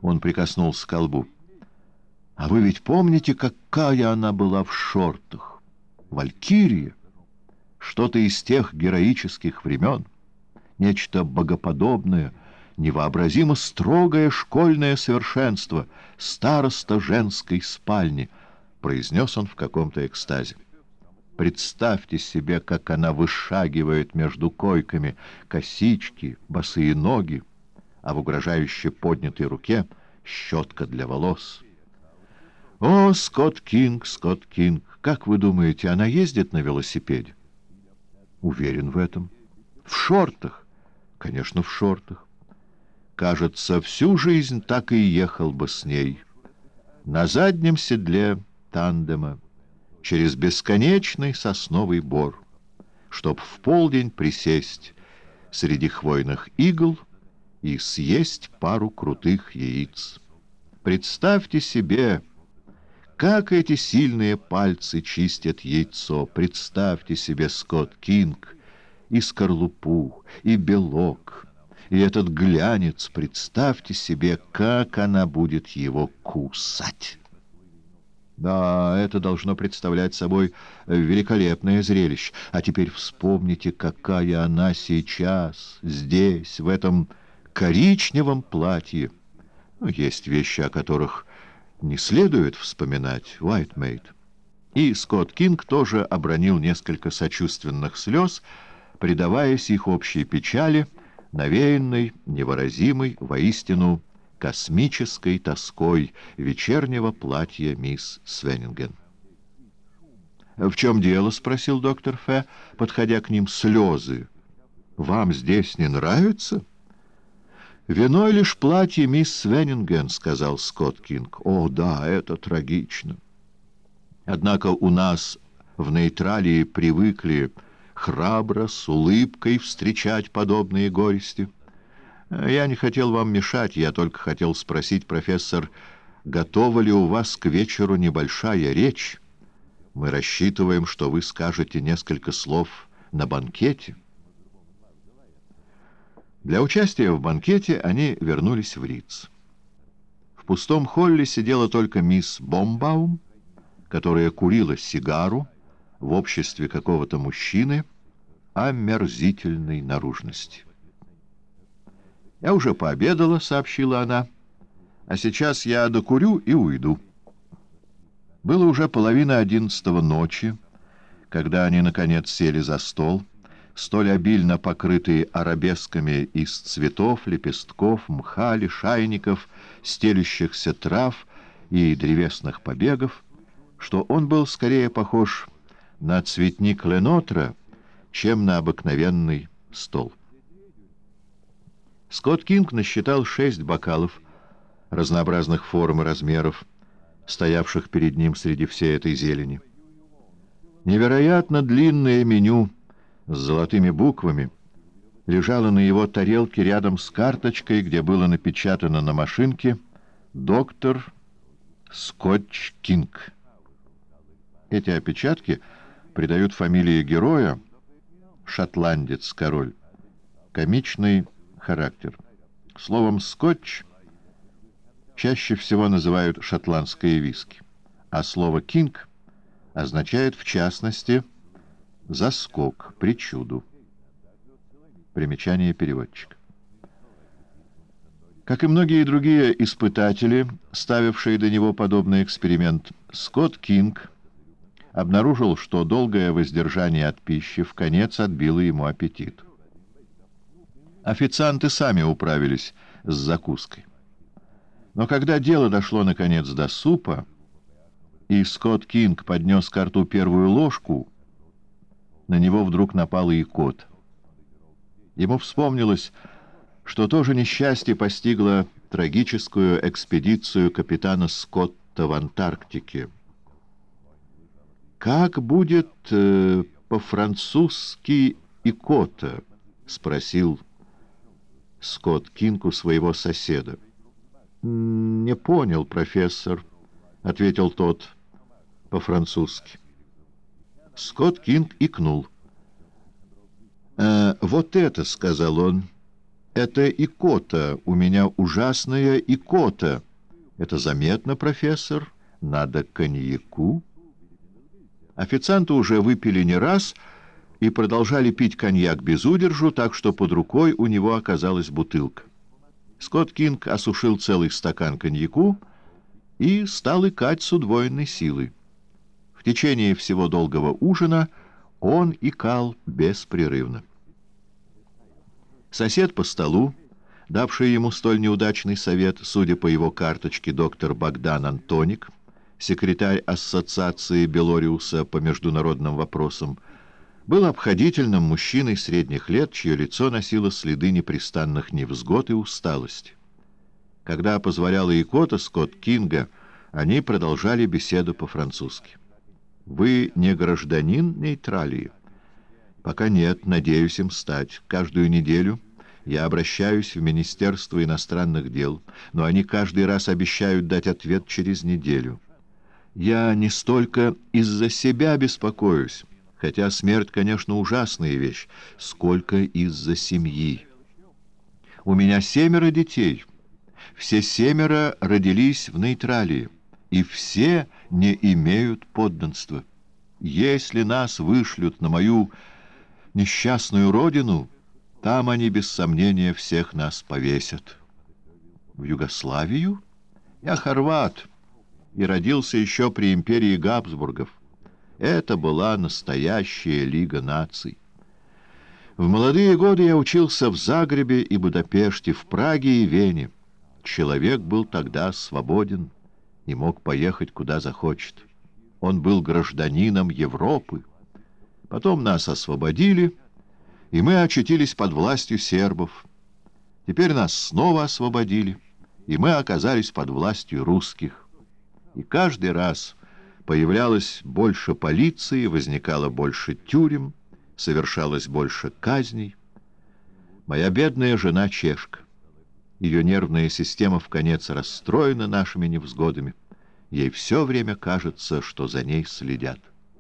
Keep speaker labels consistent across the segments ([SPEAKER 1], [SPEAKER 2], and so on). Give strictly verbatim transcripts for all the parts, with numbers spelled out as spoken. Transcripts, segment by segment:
[SPEAKER 1] Он прикоснулся к лбу. «А вы ведь помните, какая она была в шортах? Валькирия! Что-то из тех героических времен. Нечто богоподобное, невообразимо строгое школьное совершенство, староста женской спальни», — произнес он в каком-то экстазе. «Представьте себе, как она вышагивает между койками, косички, босые ноги, а в угрожающе поднятой руке щетка для волос. О, Скотт Кинг, Скотт Кинг, как вы думаете, она ездит на велосипеде?» «Уверен в этом». «В шортах?» «Конечно, в шортах. Кажется, всю жизнь так и ехал бы с ней. На заднем седле тандема, через бесконечный сосновый бор, чтоб в полдень присесть среди хвойных игл и съесть пару крутых яиц. Представьте себе, как эти сильные пальцы чистят яйцо. Представьте себе, Скотт Кинг, и скорлупу, и белок, и этот глянец. Представьте себе, как она будет его кусать. Да, это должно представлять собой великолепное зрелище. А теперь вспомните, какая она сейчас, здесь, в этом коричневом платье. Ну, есть вещи, о которых не следует вспоминать, Уайтмейд. И Скотт Кинг тоже обронил несколько сочувственных слез, предаваясь их общей печали, навеянной, невыразимой, воистину космической тоской вечернего платья мисс Свеннинген. «В чем дело?» — спросил доктор Фе, подходя к ним. «Слезы. Вам здесь не нравится?» «Виной лишь платье мисс Свеннинген», — сказал Скотт Кинг. «О, да, это трагично. Однако у нас в Нейтралии привыкли храбро, с улыбкой встречать подобные горести. Я не хотел вам мешать, я только хотел спросить, профессор, готова ли у вас к вечеру небольшая речь? Мы рассчитываем, что вы скажете несколько слов на банкете». Для участия в банкете они вернулись в Риц. В пустом холле сидела только мисс Бомбаум, которая курила сигару в обществе какого-то мужчины омерзительной наружности. «Я уже пообедала», — сообщила она, — «а сейчас я докурю и уйду». Было уже половина одиннадцатого ночи, когда они, наконец, сели за стол, столь обильно покрытый арабесками из цветов, лепестков, мха, лишайников, стелющихся трав и древесных побегов, что он был скорее похож на цветник Ленотра, чем на обыкновенный стол. Скотт Кинг насчитал шесть бокалов разнообразных форм и размеров, стоявших перед ним среди всей этой зелени. Невероятно длинное меню с золотыми буквами лежало на его тарелке рядом с карточкой, где было напечатано на машинке «Доктор Скотч Кинг». Эти опечатки придают фамилии героя, шотландец-король, комичный характер. Словом «скотч» чаще всего называют шотландское виски, а слово «кинг» означает, в частности, заскок, причуду. Примечание переводчика. Как и многие другие испытатели, ставившие до него подобный эксперимент, Скотт Кинг обнаружил, что долгое воздержание от пищи вконец отбило ему аппетит. Официанты сами управились с закуской. Но когда дело дошло, наконец, до супа, и Скотт Кинг поднес ко рту первую ложку, на него вдруг напала икота. Ему вспомнилось, что то же несчастье постигло трагическую экспедицию капитана Скотта в Антарктике. «Как будет э, по-французски икота?» — спросил Скотт Кинг у своего соседа. «Не понял, профессор», — ответил тот по-французски. Скотт Кинг икнул. «Э, «Вот это», — сказал он, Это икота, у меня ужасная икота. Это заметно, профессор? Надо коньяку? Официанты уже выпили не раз и продолжали пить коньяк без удержу, так что под рукой у него оказалась бутылка. Скотт Кинг осушил целый стакан коньяку и стал икать с удвоенной силой. В течение всего долгого ужина он икал беспрерывно. Сосед по столу, давший ему столь неудачный совет, судя по его карточке, доктор Богдан Антоник, секретарь Ассоциации Белориуса по международным вопросам, был обходительным мужчиной средних лет, чье лицо носило следы непрестанных невзгод и усталости. Когда позволяла икота Скотт Кинга, они продолжали беседу по-французски. «Вы не гражданин Нейтралии?» «Пока нет, надеюсь им стать. Каждую неделю я обращаюсь в Министерство иностранных дел, но они каждый раз обещают дать ответ через неделю. Я не столько из-за себя беспокоюсь, хотя смерть, конечно, ужасная вещь, сколько из-за семьи. У меня семеро детей. Все семеро родились в Нейтралии, и все не имеют подданства. Если нас вышлют на мою несчастную родину, там они, без сомнения, всех нас повесят». «В Югославию? Я хорват и родился еще при империи Габсбургов. Это была настоящая Лига наций. В молодые годы я учился в Загребе и Будапеште, в Праге и Вене. Человек был тогда свободен и мог поехать куда захочет. Он был гражданином Европы. Потом нас освободили, и мы очутились под властью сербов. Теперь нас снова освободили, и мы оказались под властью русских. И каждый раз появлялось больше полиции, возникало больше тюрем, совершалось больше казней. Моя бедная жена чешка. Ее нервная система вконец расстроена нашими невзгодами. Ей все время кажется, что за ней следят.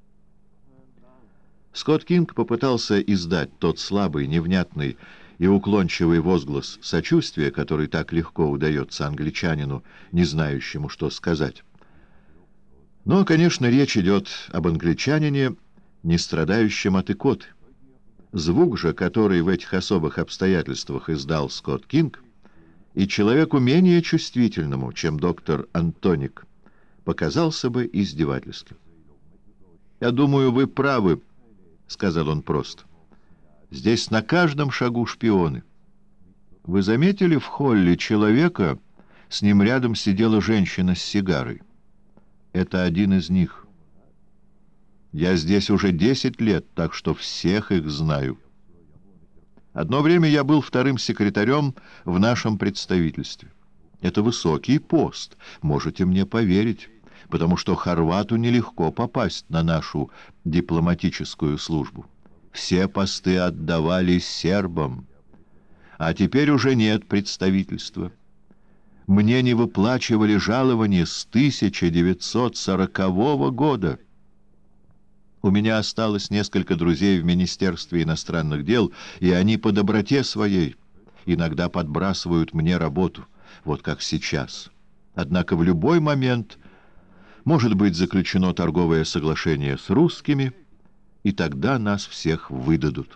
[SPEAKER 1] Скотт Кинг попытался издать тот слабый, невнятный и уклончивый возглас сочувствия, который так легко удается англичанину, не знающему, что сказать. Но, конечно, речь идет об англичанине, не страдающем от икоты. Звук же, который в этих особых обстоятельствах издал Скотт Кинг, и человеку менее чувствительному, чем доктор Антоник, показался бы издевательским. «Я думаю, вы правы», — сказал он просто. «Здесь на каждом шагу шпионы. Вы заметили в холле человека, с ним рядом сидела женщина с сигарой? Это один из них. Я здесь уже десять лет, так что всех их знаю. Одно время я был вторым секретарем в нашем представительстве. Это высокий пост, можете мне поверить, потому что хорвату нелегко попасть на нашу дипломатическую службу. Все посты отдавались сербам, а теперь уже нет представительства. Мне не выплачивали жалования с тысяча девятьсот сорокового года. У меня осталось несколько друзей в Министерстве иностранных дел, и они по доброте своей иногда подбрасывают мне работу, вот как сейчас. Однако в любой момент может быть заключено торговое соглашение с русскими, и тогда нас всех выдадут».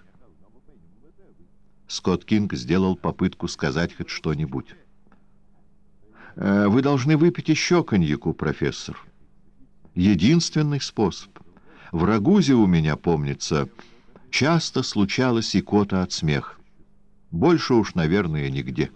[SPEAKER 1] Скотт Кинг сделал попытку сказать хоть что-нибудь. «Вы должны выпить еще коньяку, профессор. Единственный способ. В Рагузе у меня, помнится, часто случалась икота от смеха. Больше уж, наверное, нигде».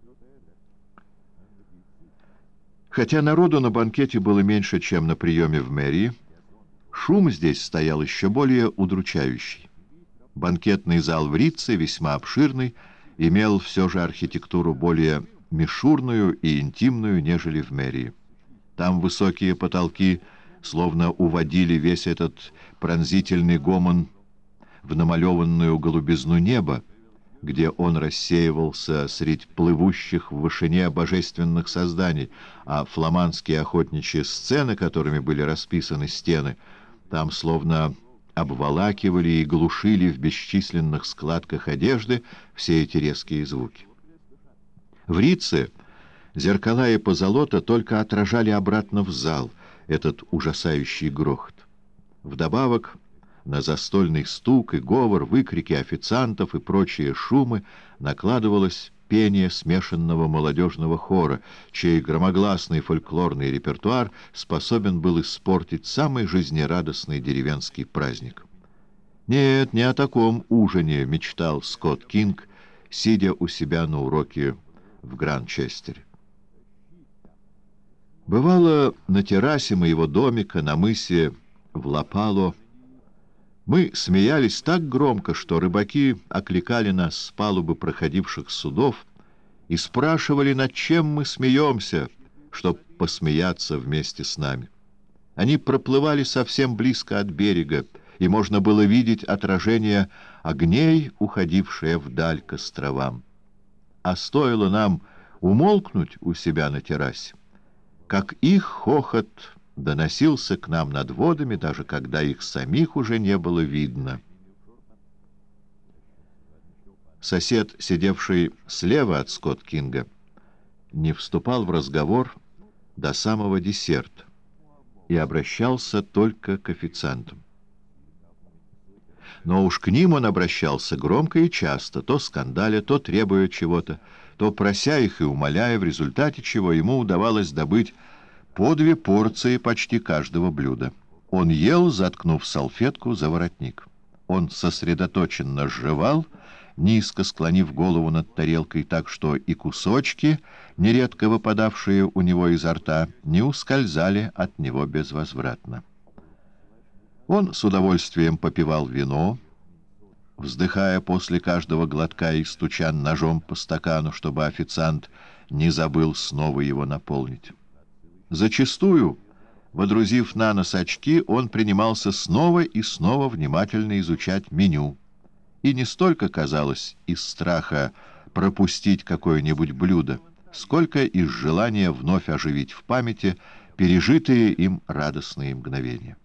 [SPEAKER 1] Хотя народу на банкете было меньше, чем на приеме в мэрии, шум здесь стоял еще более удручающий. Банкетный зал в Ритце, весьма обширный, имел все же архитектуру более мишурную и интимную, нежели в мэрии. Там высокие потолки словно уводили весь этот пронзительный гомон в намалеванную голубизну неба, где он рассеивался средь плывущих в вышине божественных созданий, а фламандские охотничьи сцены, которыми были расписаны стены, там словно обволакивали и глушили в бесчисленных складках одежды все эти резкие звуки. В Рице зеркала и позолота только отражали обратно в зал этот ужасающий грохот. Вдобавок на застольный стук и говор, выкрики официантов и прочие шумы накладывалось пение смешанного молодежного хора, чей громогласный фольклорный репертуар способен был испортить самый жизнерадостный деревенский праздник. Нет, не о таком ужине мечтал Скотт Кинг, сидя у себя на уроке в Гранчестере. Бывало, на террасе моего домика на мысе в Ла-Пало мы смеялись так громко, что рыбаки окликали нас с палубы проходивших судов и спрашивали, над чем мы смеемся, чтоб посмеяться вместе с нами. Они проплывали совсем близко от берега, и можно было видеть отражение огней, уходившее вдаль к островам. А стоило нам умолкнуть у себя на террасе, как их хохот доносился к нам над водами, даже когда их самих уже не было видно. Сосед, сидевший слева от Скотт Кинга, не вступал в разговор до самого десерта и обращался только к официантам. Но уж к ним он обращался громко и часто, то скандаля, то требуя чего-то, то прося их и умоляя, в результате чего ему удавалось добыть по две порции почти каждого блюда. Он ел, заткнув салфетку за воротник. Он сосредоточенно жевал, низко склонив голову над тарелкой так, что и кусочки, нередко выпадавшие у него изо рта, не ускользали от него безвозвратно. Он с удовольствием попивал вино, вздыхая после каждого глотка и стуча ножом по стакану, чтобы официант не забыл снова его наполнить. Зачастую, водрузив на нос очки, он принимался снова и снова внимательно изучать меню. И не столько, казалось, из страха пропустить какое-нибудь блюдо, сколько из желания вновь оживить в памяти пережитые им радостные мгновения.